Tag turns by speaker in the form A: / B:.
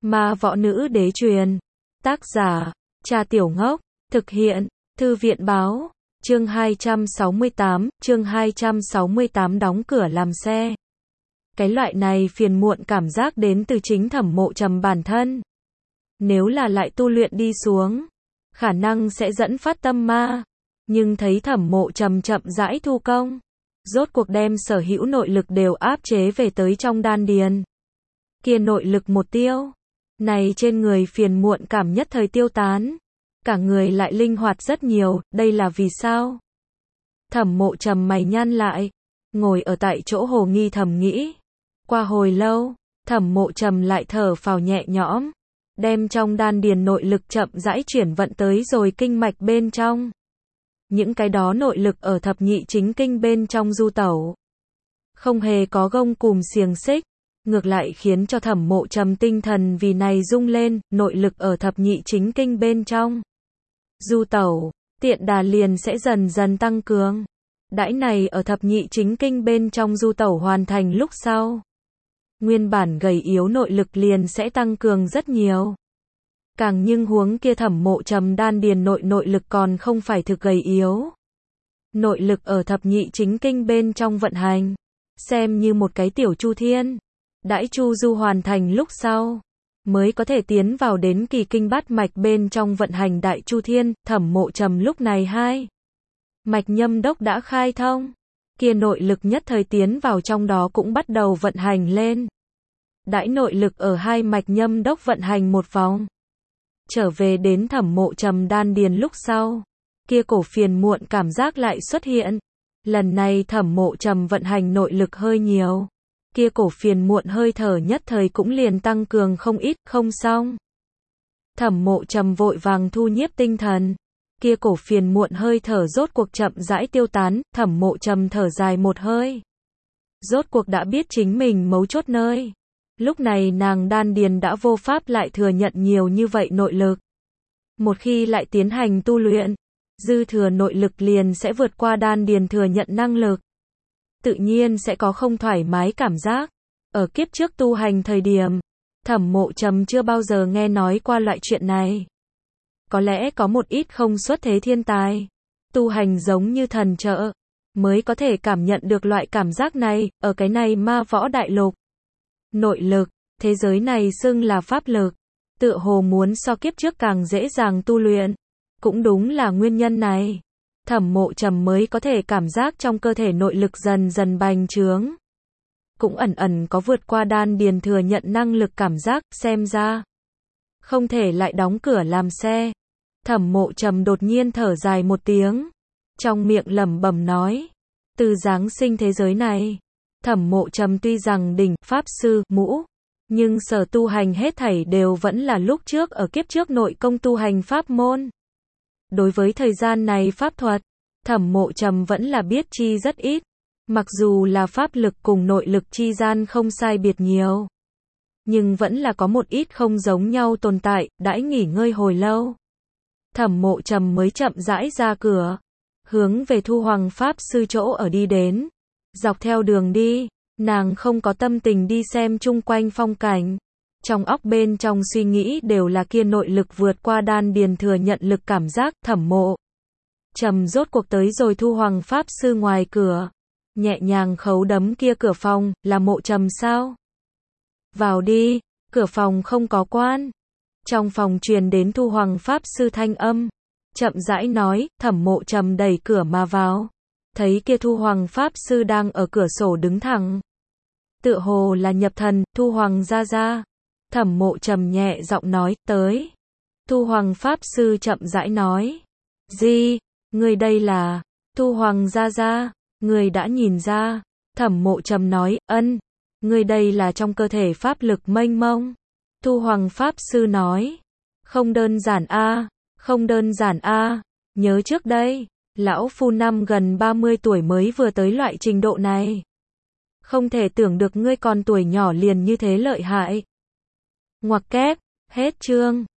A: Ma võ nữ đế truyền. Tác giả, Trà Tiểu Ngốc. Thực hiện, Thư viện báo. Chương 268 đóng cửa làm xe. Cái loại này phiền muộn cảm giác đến từ chính Thẩm Mộ Trầm bản thân. Nếu là lại tu luyện đi xuống, khả năng sẽ dẫn phát tâm ma. Nhưng thấy Thẩm Mộ Trầm chậm rãi thu công, rốt cuộc đem sở hữu nội lực đều áp chế về tới trong đan điền. Kia nội lực một tiêu, này trên người phiền muộn cảm nhất thời tiêu tán, cả người lại linh hoạt rất nhiều, đây là vì sao? Thẩm Mộ Trầm mày nhăn lại, ngồi ở tại chỗ hồ nghi thầm nghĩ. Qua hồi lâu, Thẩm Mộ Trầm lại thở phào nhẹ nhõm, đem trong đan điền nội lực chậm rãi chuyển vận tới rồi kinh mạch bên trong. Những cái đó nội lực ở thập nhị chính kinh bên trong du tẩu, không hề có gông cùm xiềng xích, ngược lại khiến cho Thẩm Mộ Trầm tinh thần vì này rung lên, nội lực ở thập nhị chính kinh bên trong du tẩu, tiện đà liền sẽ dần dần tăng cường. Đãi này ở thập nhị chính kinh bên trong du tẩu hoàn thành lúc sau, nguyên bản gầy yếu nội lực liền sẽ tăng cường rất nhiều. Càng nhưng huống kia Thẩm Mộ Trầm đan điền nội lực còn không phải thực gầy yếu. Nội lực ở thập nhị chính kinh bên trong vận hành, xem như một cái tiểu chu thiên. Đãi chu du hoàn thành lúc sau, mới có thể tiến vào đến kỳ kinh bát mạch bên trong vận hành đại chu thiên. Thẩm Mộ Trầm lúc này hai mạch nhâm đốc đã khai thông, kia nội lực nhất thời tiến vào trong đó cũng bắt đầu vận hành lên. Đãi nội lực ở hai mạch nhâm đốc vận hành một vòng, trở về đến Thẩm Mộ Trầm đan điền lúc sau, kia cổ phiền muộn cảm giác lại xuất hiện. Lần này Thẩm Mộ Trầm vận hành nội lực hơi nhiều, kia cổ phiền muộn hơi thở nhất thời cũng liền tăng cường không ít. Không xong, Thẩm Mộ Trầm vội vàng thu nhiếp tinh thần, kia cổ phiền muộn hơi thở rốt cuộc chậm rãi tiêu tán. Thẩm Mộ Trầm thở dài một hơi, rốt cuộc đã biết chính mình mấu chốt nơi. Lúc này nàng đan điền đã vô pháp lại thừa nhận nhiều như vậy nội lực. Một khi lại tiến hành tu luyện, dư thừa nội lực liền sẽ vượt qua đan điền thừa nhận năng lực. Tự nhiên sẽ có không thoải mái cảm giác. Ở kiếp trước tu hành thời điểm, Thẩm Mộ Trầm chưa bao giờ nghe nói qua loại chuyện này. Có lẽ có một ít không xuất thế thiên tài, tu hành giống như thần trợ, mới có thể cảm nhận được loại cảm giác này. Ở cái này ma võ đại lục, nội lực, thế giới này xưng là pháp lực, tựa hồ muốn so kiếp trước càng dễ dàng tu luyện. Cũng đúng là nguyên nhân này, Thẩm Mộ Trầm mới có thể cảm giác trong cơ thể nội lực dần dần bành trướng. Cũng ẩn ẩn có vượt qua đan điền thừa nhận năng lực cảm giác. Xem ra không thể lại đóng cửa làm xe. Thẩm Mộ Trầm đột nhiên thở dài một tiếng, trong miệng lẩm bẩm nói. Từ giáng sinh thế giới này, Thẩm Mộ Trầm tuy rằng đỉnh pháp sư mũ, nhưng sở tu hành hết thảy đều vẫn là lúc trước ở kiếp trước nội công tu hành pháp môn. Đối với thời gian này pháp thuật, Thẩm Mộ Trầm vẫn là biết chi rất ít. Mặc dù là pháp lực cùng nội lực chi gian không sai biệt nhiều, nhưng vẫn là có một ít không giống nhau tồn tại. Đãi nghỉ ngơi hồi lâu, Thẩm Mộ Trầm mới chậm rãi ra cửa, hướng về Thu Hoàng pháp sư chỗ ở đi đến. Dọc theo đường đi, nàng không có tâm tình đi xem chung quanh phong cảnh. Trong óc bên trong suy nghĩ đều là kia nội lực vượt qua đan điền thừa nhận lực cảm giác. Thẩm Mộ Trầm rốt cuộc tới rồi Thu Hoàng pháp sư ngoài cửa, nhẹ nhàng khấu đấm kia cửa phòng. Là Mộ Trầm sao? Vào đi. Cửa phòng không có quan. Trong phòng truyền đến Thu Hoàng pháp sư thanh âm, chậm rãi nói. Thẩm Mộ Trầm đẩy cửa mà vào, thấy kia Thu Hoàng pháp sư đang ở cửa sổ đứng thẳng, tựa hồ là nhập thần. Thu Hoàng gia gia. Thẩm Mộ Trầm nhẹ giọng nói. Tới. Thu Hoàng pháp sư chậm rãi nói. Gì? Người đây là Thu Hoàng gia gia? Người đã nhìn ra. Thẩm Mộ Trầm nói. Ân. Người đây là trong cơ thể pháp lực mênh mông. Thu Hoàng pháp sư nói. Không đơn giản a, không đơn giản a. Nhớ trước đây, lão phu năm gần 30 tuổi mới vừa tới loại trình độ này. Không thể tưởng được ngươi còn tuổi nhỏ liền như thế lợi hại. Ngoặc kép, hết chương.